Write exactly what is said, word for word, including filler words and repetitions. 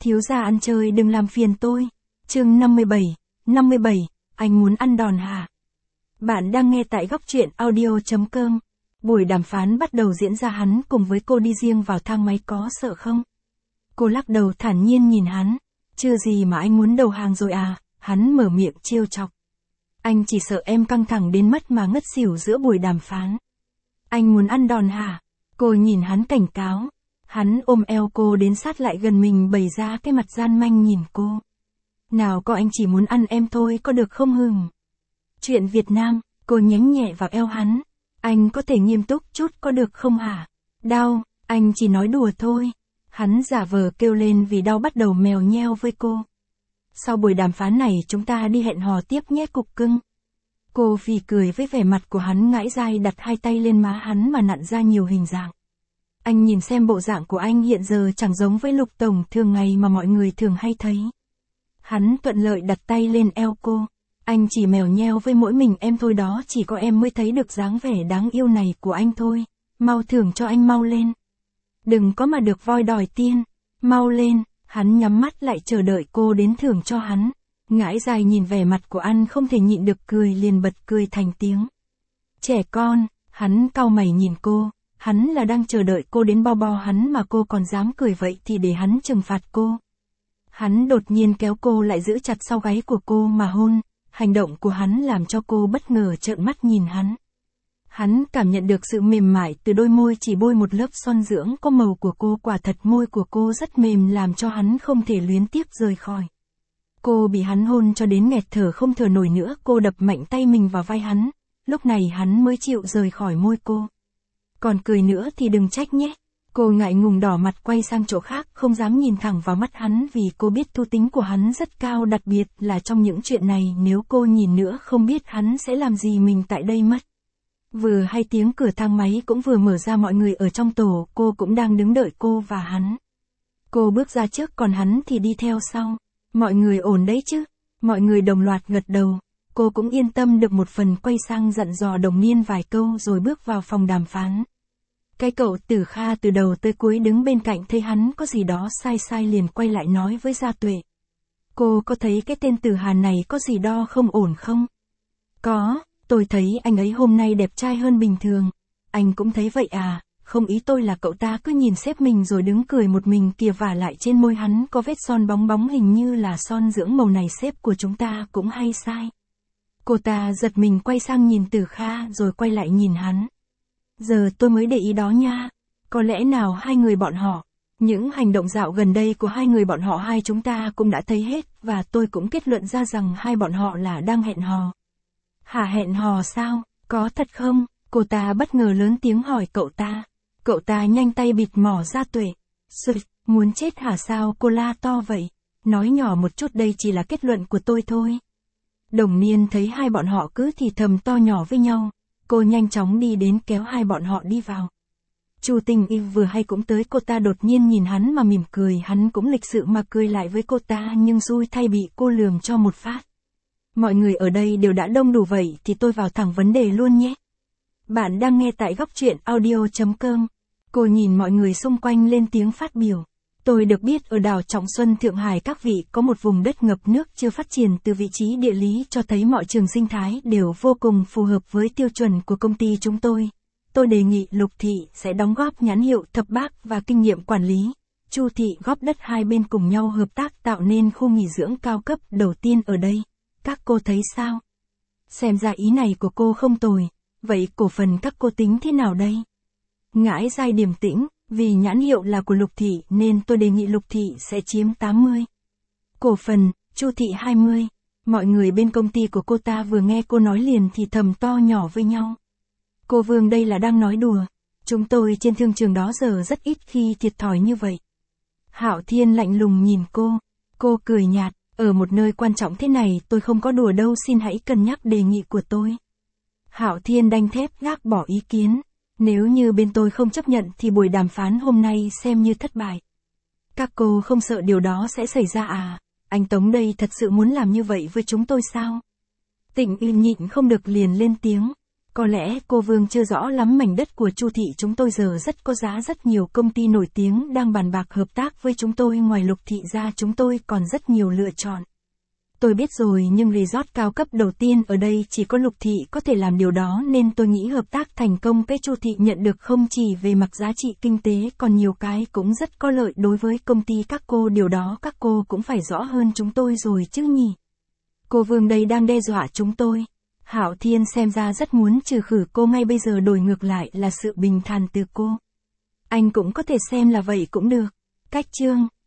Thiếu gia ăn chơi đừng làm phiền tôi. Chương năm mươi bảy, năm mươi bảy, anh muốn ăn đòn hả? Bạn đang nghe tại góc truyện audio chấm com. Buổi đàm phán bắt đầu diễn ra, hắn cùng với cô đi riêng vào thang máy, có sợ không? Cô lắc đầu thản nhiên nhìn hắn. Chưa gì mà anh muốn đầu hàng rồi à? Hắn mở miệng trêu chọc. Anh chỉ sợ em căng thẳng đến mất mà ngất xỉu giữa buổi đàm phán. Anh muốn ăn đòn hả? Cô nhìn hắn cảnh cáo. Hắn ôm eo cô đến sát lại gần mình, bày ra cái mặt gian manh nhìn cô. Nào có, anh chỉ muốn ăn em thôi, có được không hừm? Chuyện Việt Nam, cô nhánh nhẹ vào eo hắn. Anh có thể nghiêm túc chút có được không hả? Đau, anh chỉ nói đùa thôi. Hắn giả vờ kêu lên vì đau, bắt đầu mèo nheo với cô. Sau buổi đàm phán này chúng ta đi hẹn hò tiếp nhé cục cưng. Cô phì cười với vẻ mặt của hắn ngãi dai, đặt hai tay lên má hắn mà nặn ra nhiều hình dạng. Anh nhìn xem, bộ dạng của anh hiện giờ chẳng giống với Lục tổng thường ngày mà mọi người thường hay thấy. Hắn thuận lợi đặt tay lên eo cô. Anh chỉ mèo nheo với mỗi mình em thôi đó, chỉ có em mới thấy được dáng vẻ đáng yêu này của anh thôi. Mau thưởng cho anh, mau lên. Đừng có mà được voi đòi tiên. Mau lên. Hắn nhắm mắt lại chờ đợi cô đến thưởng cho hắn. Ngãi dài nhìn vẻ mặt của anh không thể nhịn được cười, liền bật cười thành tiếng. Trẻ con. Hắn cau mày nhìn cô. Hắn là đang chờ đợi cô đến bo bo hắn mà cô còn dám cười vậy thì để hắn trừng phạt cô. Hắn đột nhiên kéo cô lại, giữ chặt sau gáy của cô mà hôn. Hành động của hắn làm cho cô bất ngờ trợn mắt nhìn hắn. Hắn cảm nhận được sự mềm mại từ đôi môi chỉ bôi một lớp son dưỡng có màu của cô, quả thật môi của cô rất mềm làm cho hắn không thể luyến tiếc rời khỏi. Cô bị hắn hôn cho đến nghẹt thở không thở nổi nữa, cô đập mạnh tay mình vào vai hắn, lúc này hắn mới chịu rời khỏi môi cô. Còn cười nữa thì đừng trách nhé. Cô ngại ngùng đỏ mặt quay sang chỗ khác, không dám nhìn thẳng vào mắt hắn vì cô biết thu tính của hắn rất cao, đặc biệt là trong những chuyện này, nếu cô nhìn nữa không biết hắn sẽ làm gì mình tại đây mất. Vừa hay tiếng cửa thang máy cũng vừa mở ra, mọi người ở trong tổ, cô cũng đang đứng đợi cô và hắn. Cô bước ra trước còn hắn thì đi theo sau. Mọi người ổn đấy chứ? Mọi người đồng loạt gật đầu. Cô cũng yên tâm được một phần, quay sang dặn dò Đồng Niên vài câu rồi bước vào phòng đàm phán. Cái cậu Tử Kha từ đầu tới cuối đứng bên cạnh, thấy hắn có gì đó sai sai liền quay lại nói với Gia Tuệ. Cô có thấy cái tên Tử Hàn này có gì đó không ổn không? Có, tôi thấy anh ấy hôm nay đẹp trai hơn bình thường. Anh cũng thấy vậy à? Không, ý tôi là cậu ta cứ nhìn sếp mình rồi đứng cười một mình kìa, vả lại trên môi hắn có vết son bóng bóng, hình như là son dưỡng màu này, sếp của chúng ta cũng hay sai. Cô ta giật mình quay sang nhìn Tử Kha rồi quay lại nhìn hắn. Giờ tôi mới để ý đó nha. Có lẽ nào hai người bọn họ, những hành động dạo gần đây của hai người bọn họ hai chúng ta cũng đã thấy hết, và tôi cũng kết luận ra rằng hai bọn họ là đang hẹn hò. Hả, hẹn hò sao? Có thật không? Cô ta bất ngờ lớn tiếng hỏi cậu ta. Cậu ta nhanh tay bịt mỏ Gia Tuệ. Sự, muốn chết hả? Sao cô la to vậy? Nói nhỏ một chút, đây chỉ là kết luận của tôi thôi. Đồng Niên thấy hai bọn họ cứ thì thầm to nhỏ với nhau. Cô nhanh chóng đi đến kéo hai bọn họ đi vào. Chu Tình Y vừa hay cũng tới, cô ta đột nhiên nhìn hắn mà mỉm cười, hắn cũng lịch sự mà cười lại với cô ta, nhưng xui thay bị cô lườm cho một phát. Mọi người ở đây đều đã đông đủ vậy thì tôi vào thẳng vấn đề luôn nhé. Bạn đang nghe tại góc truyện audio chấm com. Cô nhìn mọi người xung quanh lên tiếng phát biểu. Tôi được biết ở đảo Trọng Xuân, Thượng Hải các vị có một vùng đất ngập nước chưa phát triển, từ vị trí địa lý cho thấy mọi trường sinh thái đều vô cùng phù hợp với tiêu chuẩn của công ty chúng tôi. Tôi đề nghị Lục Thị sẽ đóng góp nhãn hiệu Thập Bác và kinh nghiệm quản lý. Chu Thị góp đất, hai bên cùng nhau hợp tác tạo nên khu nghỉ dưỡng cao cấp đầu tiên ở đây. Các cô thấy sao? Xem ra ý này của cô không tồi. Vậy cổ phần các cô tính thế nào đây? Ngãi dai điềm tĩnh. Vì nhãn hiệu là của Lục Thị nên tôi đề nghị Lục Thị sẽ chiếm tám mươi cổ phần, Chu Thị hai mươi. Mọi người bên công ty của cô ta vừa nghe cô nói liền thì thầm to nhỏ với nhau. Cô Vương đây là đang nói đùa. Chúng tôi trên thương trường đó giờ rất ít khi thiệt thòi như vậy. Hạo Thiên lạnh lùng nhìn cô. Cô cười nhạt. Ở một nơi quan trọng thế này tôi không có đùa đâu, xin hãy cân nhắc đề nghị của tôi. Hạo Thiên đanh thép gác bỏ ý kiến. Nếu như bên tôi không chấp nhận thì buổi đàm phán hôm nay xem như thất bại. Các cô không sợ điều đó sẽ xảy ra à? Anh Tống đây thật sự muốn làm như vậy với chúng tôi sao? Tịnh Uyên nhịn không được liền lên tiếng. Có lẽ cô Vương chưa rõ lắm mảnh đất của Chu thị chúng tôi giờ rất có giá, rất nhiều công ty nổi tiếng đang bàn bạc hợp tác với chúng tôi, ngoài Lục thị ra chúng tôi còn rất nhiều lựa chọn. Tôi biết rồi, nhưng resort cao cấp đầu tiên ở đây chỉ có Lục thị có thể làm điều đó, nên tôi nghĩ hợp tác thành công cái Chu thị nhận được không chỉ về mặt giá trị kinh tế, còn nhiều cái cũng rất có lợi đối với công ty các cô, điều đó các cô cũng phải rõ hơn chúng tôi rồi chứ nhỉ. Cô Vương đây đang đe dọa chúng tôi. Hạo Thiên xem ra rất muốn trừ khử cô ngay bây giờ, đổi ngược lại là sự bình thản từ cô. Anh cũng có thể xem là vậy cũng được. Cách chương